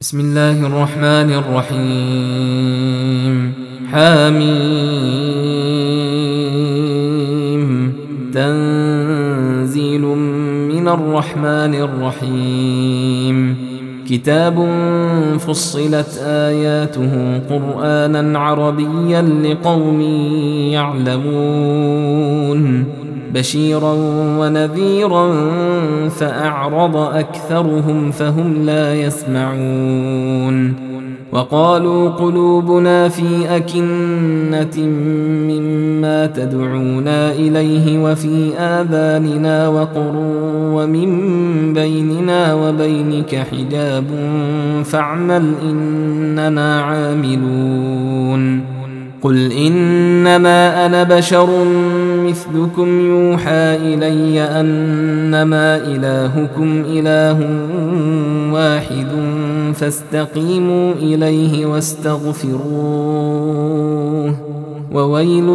بسم الله الرحمن الرحيم. حميم. تنزيل من الرحمن الرحيم. كتاب فصلت آياته قرآنا عربيا لقوم يعلمون بشيرا ونذيرا فأعرض أكثرهم فهم لا يسمعون. وقالوا قلوبنا في أكنة مما تدعونا إليه وفي آذاننا وقر ومن بيننا وبينك حجاب فاعمل إننا عاملون. قل إنما أنا بشر مثلكم يوحى إلي أنما إلهكم إله واحد فاستقيموا إليه واستغفروه وويل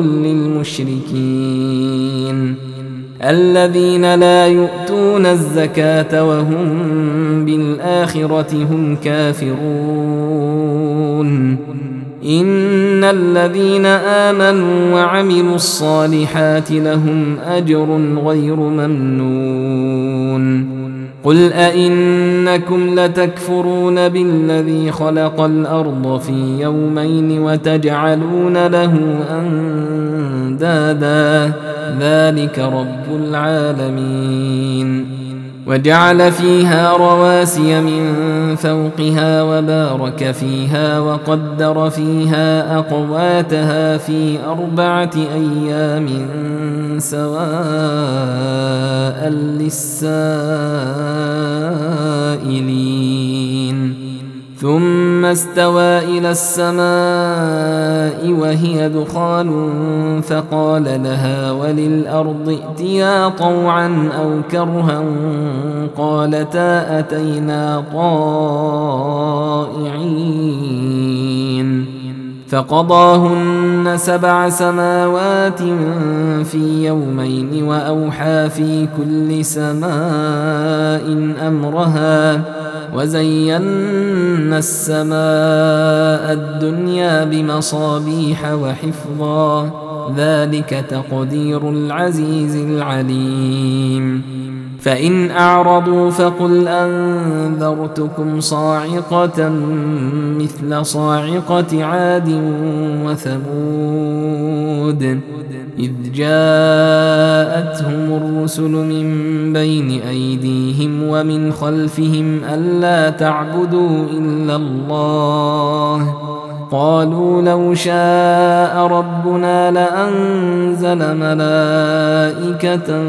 للمشركين الذين لا يؤتون الزكاة وهم بالآخرة هم كافرون. إن الذين آمنوا وعملوا الصالحات لهم أجر غير ممنون. قل أئنكم لتكفرون بالذي خلق الأرض في يومين وتجعلون له أندادا ذلك رب العالمين. وجعل فيها رواسي من فوقها وبارك فيها وقدر فيها أقواتها في 4 أيام سواء للسائلين. ثم استوى إلى السماء وهي دخان فقال لها وللأرض ائتيا طوعا أو كرها قالتا أتينا طائعين. فقضاهن 7 سماوات في يومين وأوحى في كل سماء أمرها وزينا السماء الدنيا بمصابيح وحفظا ذلك تقدير العزيز العليم. فإن أعرضوا فقل أنذرتكم صاعقة مثل صاعقة عاد وثمود إذ جاءتهم الرسل من بين أيديهم ومن خلفهم ألا تعبدوا إلا الله قالوا لو شاء ربنا لأنزل ملائكة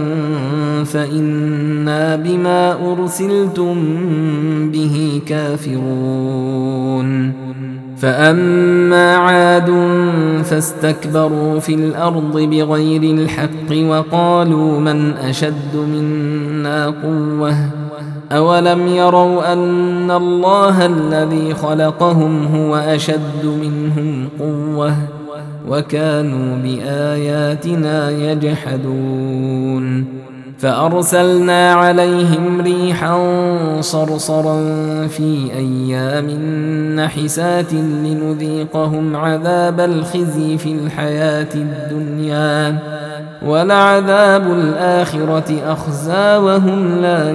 فإنا بما أرسلتم به كافرون. فأما عاد فاستكبروا في الأرض بغير الحق وقالوا من أشد منا قوة أولم يروا أن الله الذي خلقهم هو أشد منهم قوة وكانوا بآياتنا يجحدون. فأرسلنا عليهم ريحا صرصرا في أيام نحسات لنذيقهم عذاب الخزي في الحياة الدنيا ولعذاب الآخرة أخزى وهم لا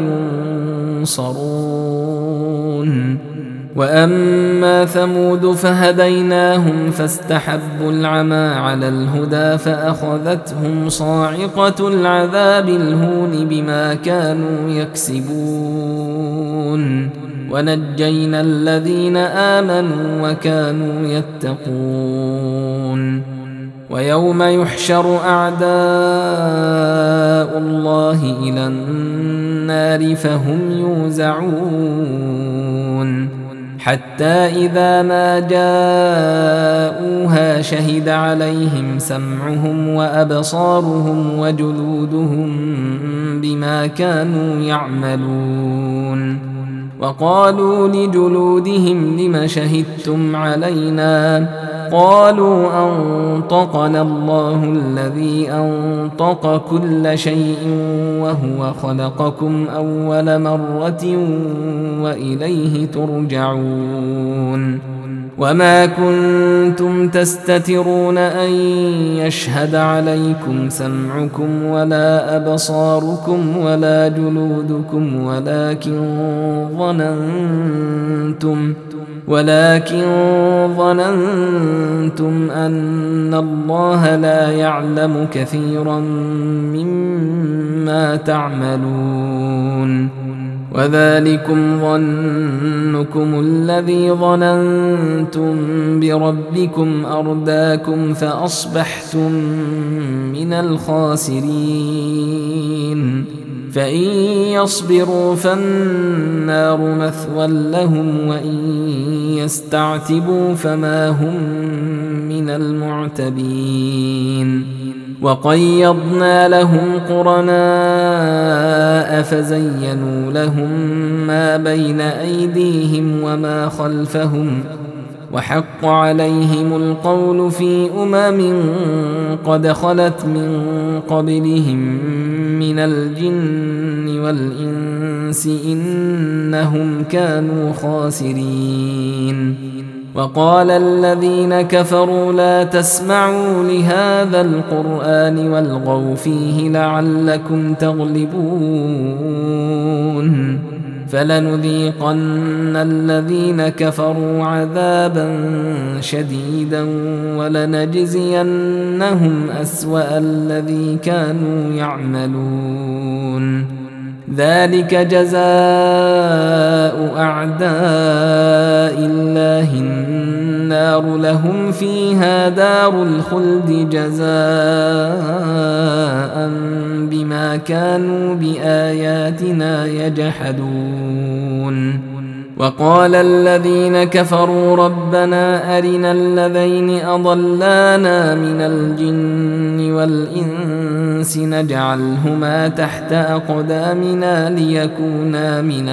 ينصرون. وأما ثمود فهديناهم فاستحبوا العمى على الهدى فأخذتهم صاعقة العذاب الهون بما كانوا يكسبون ونجينا الذين آمنوا وكانوا يتقون. ويوم يحشر أعداء الله إلى النار فهم يوزعون حتى إذا ما جاءوها شهد عليهم سمعهم وأبصارهم وجلودهم بما كانوا يعملون. وقالوا لجلودهم لم شهدتم علينا قالوا أنطقنا الله الذي أنطق كل شيء وهو خلقكم أول مرة وإليه ترجعون وما كنتم تستترون أن يشهد عليكم سمعكم ولا أبصاركم ولا جلودكم ولكن ظننتم أن الله لا يعلم كثيرا مما تعملون وذلكم ظنكم الذي ظننتم بربكم أرداكم فأصبحتم من الخاسرين فإن يصبروا فالنار مثوى لهم وإن يستعتبوا فما هم من المعتبين وقيضنا لهم قرناء فزينوا لهم ما بين أيديهم وما خلفهم وحق عليهم القول في قد خلت من قبلهم من الجن والإنس إنهم كانوا خاسرين وقال الذين كفروا لا تسمعوا لهذا القرآن والغوا فيه لعلكم تغلبون فلنذيقن الذين كفروا عذابا شديدا ولنجزينهم أسوأ الذي كانوا يعملون ذلك جزاء أعداء الله النار لهم فيها دار الخلد جزاء بما كانوا بآياتنا يجحدون وقال الذين كفروا ربنا أرنا الذين أضلانا من الجن والإنس نجعلهما تحت أقدامنا ليكونا من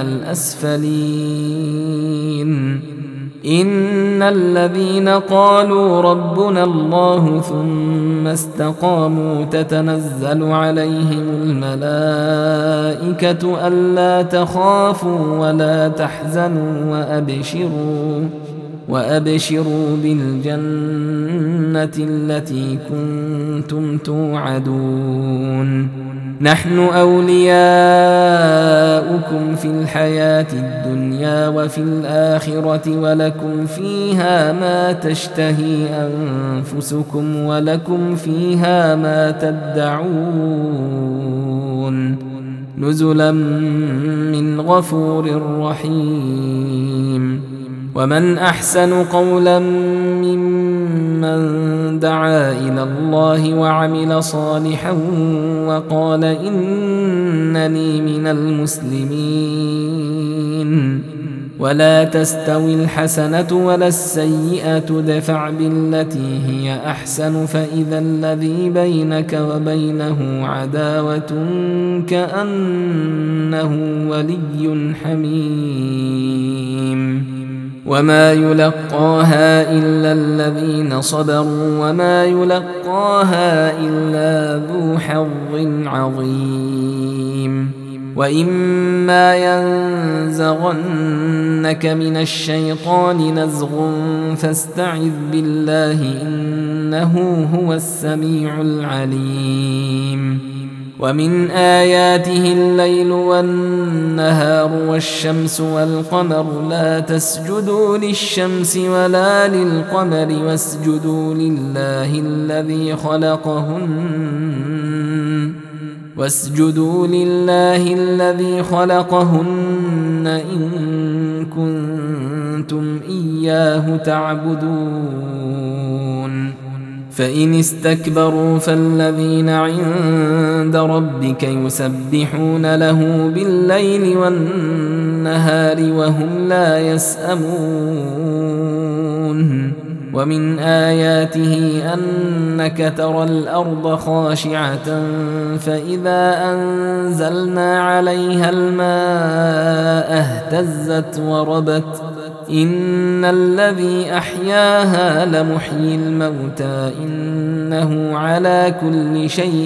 الأسفلين إن الذين قالوا ربنا الله ثم استقاموا تتنزل عليهم الملائكة ألا تخافوا ولا تحزنوا وأبشروا بالجنة التي كنتم توعدون نحن أولياؤكم في الحياة الدنيا وفي الآخرة ولكم فيها ما تشتهي أنفسكم ولكم فيها ما تدعون نزلا من غفور رحيم ومن أحسن قولا ممن دعا إلى الله وعمل صالحا وقال إنني من المسلمين ولا تستوي الحسنة ولا السيئة ادفع بالتي هي أحسن فإذا الذي بينك وبينه عداوة كأنه ولي حميم وما يلقاها إلا الذين صبروا وما يلقاها إلا ذو حظ عظيم وإما ينزغنك من الشيطان نزغ فاستعذ بالله إنه هو السميع العليم ومن آياته الليل والنهار والشمس والقمر لا تسجدوا للشمس ولا للقمر واسجدوا لله الذي خلقهن إن كنتم إياه تعبدون فإن استكبروا فالذين عند ربك يسبحون له بالليل والنهار وهم لا يسأمون ومن آياته أنك ترى الأرض خاشعة فإذا أنزلنا عليها الماء اهتزت وربت إن الذي أحياها لمحيي الموتى إنه على كل شيء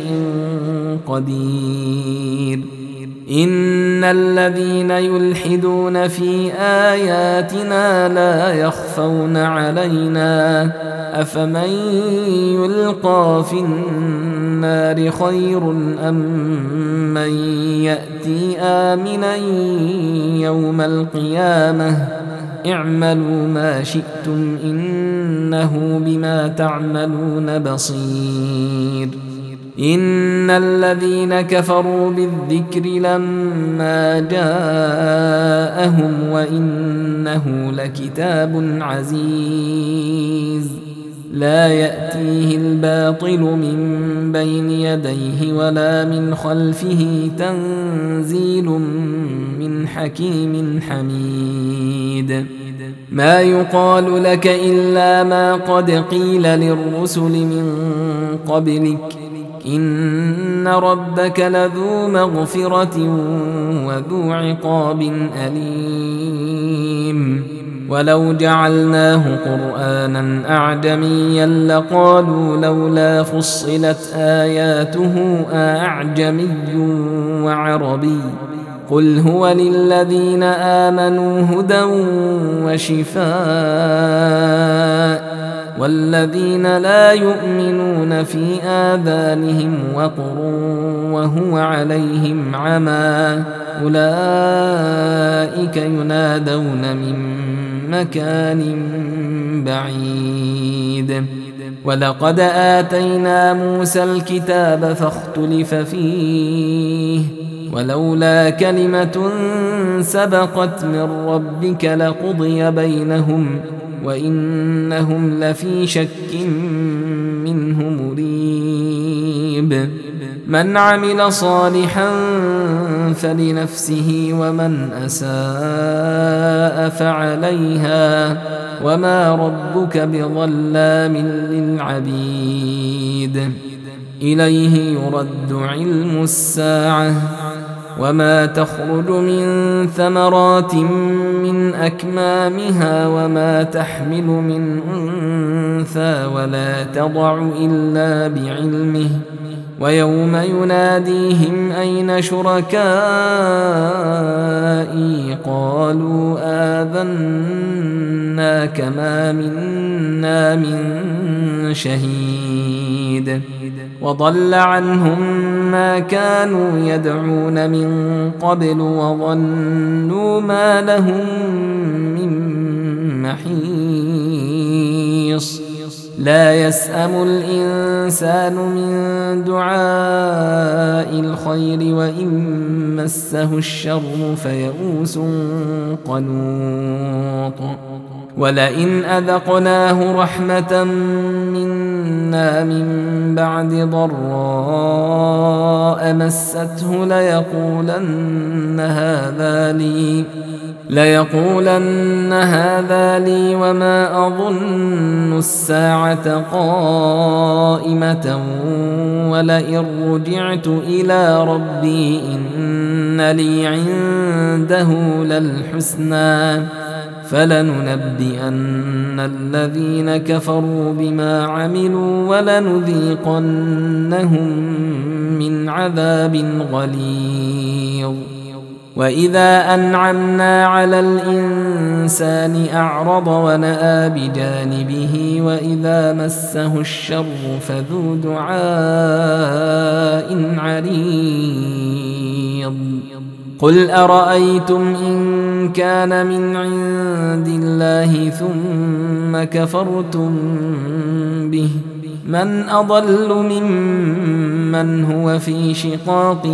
قدير إن الذين يلحدون في آياتنا لا يخفون علينا أفمن يلقى في النار خير أم من يأتي آمنا يوم القيامة اعملوا ما شئتم إنه بما تعملون بصير إن الذين كفروا بالذكر لما جاءهم وإنه لكتاب عزيز لا يأتيه الباطل من بين يديه ولا من خلفه تنزيل من حكيم حميد ما يقال لك إلا ما قد قيل للرسل من قبلك إن ربك لذو مغفرة وذو عقاب أليم ولو جعلناه قرآنا أعجميا لقالوا لولا فصلت آياته أعجمي وعربي قل هو للذين آمنوا هدى وشفاء والذين لا يؤمنون في آذانهم وقر وهو عليهم عمى أولئك ينادون من مكان بعيد ولقد آتينا موسى الكتاب فاختلف فيه ولولا كلمة سبقت من ربك لقضي بينهم وإنهم لفي شك منه مريب من عمل صالحا فلنفسه ومن أساء فعليها وما ربك بظلام للعبيد إليه يرد علم الساعة وما تخرج من ثمرات من أكمامها وما تحمل من أنثى ولا تضع إلا بعلمه ويوم يناديهم أين شركائي قالوا آذناك ما منا من شهيد وضل عنهم ما كانوا يدعون من قبل وظنوا ما لهم من محيص لا يسأم الإنسان من دعاء الخير وإن مسه الشر فيئوس قنوط ولئن أذقناه رحمة منا من بعد ضراء مسته ليقولن هذا لي وما أظن الساعة قائمة ولئن رجعت إلى ربي إن لي عنده للحسنى فلننبئن الذين كفروا بما عملوا ولنذيقنهم من عذاب غليظ وإذا أنعمنا على الإنسان أعرض ونأى بجانبه وإذا مسه الشر فذو دعاء عريض قل أرأيتم إن كان من عند الله ثم كفرتم به من أضل ممن هو في شقاق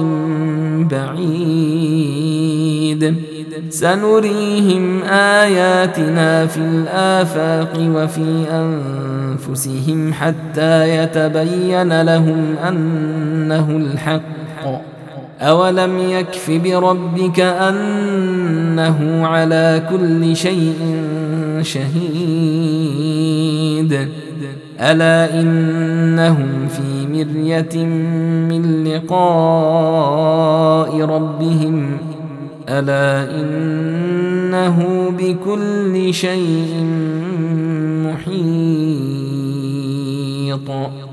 بعيد سنريهم آياتنا في الآفاق وفي أنفسهم حتى يتبين لهم أنه الحق أولم يكف بربك أنه على كل شيء شهيد ألا إنهم في مرية من لقاء ربهم ألا إنه إنه بكل شيء محيط.